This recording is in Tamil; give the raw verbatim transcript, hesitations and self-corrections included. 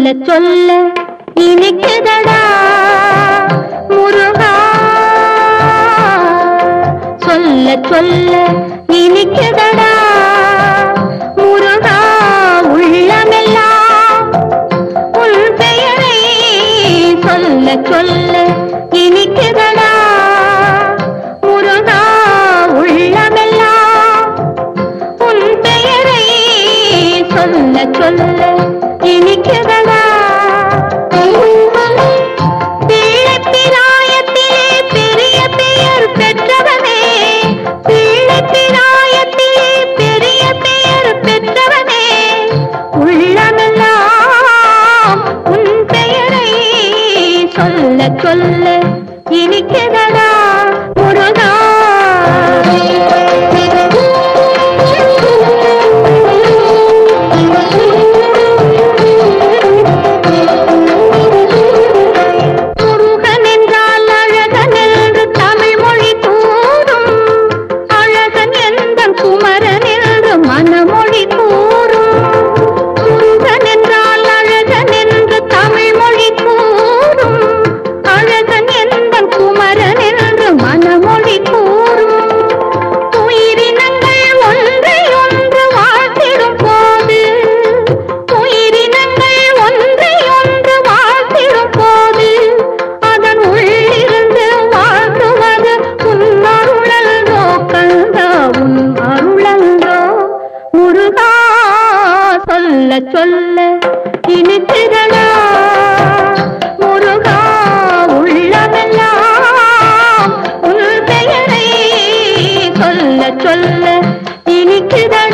சொல்ல இனிக்குதடா முருகா, சொல்ல சொல்ல இனிக்குதடா முருகா. உள்ளமெல்லாம் உன் பெயரை சொல்ல சொல்ல இனிக்குதடா முருகா. உள்ளமெல்லாம் உன் பெயரை சொல்ல சொல்ல இனிக்குதடா. பிள்ளை பிராயத்திலே பெரிய பெயர் பெற்றவனே, பிள்ளை பிராயத்திலே பெரிய பெயர் பெற்றவனே, உள்ளமெல்லாம் உன் பெயரை சொல்ல சொல்ல இனிக்குதடா முருகா. சொல்ல சொல்ல இனிக்குதடா முருகா. உள்ளமெல்லாம் உன் பெயரை சொல்ல சொல்ல இனிக்குதடா.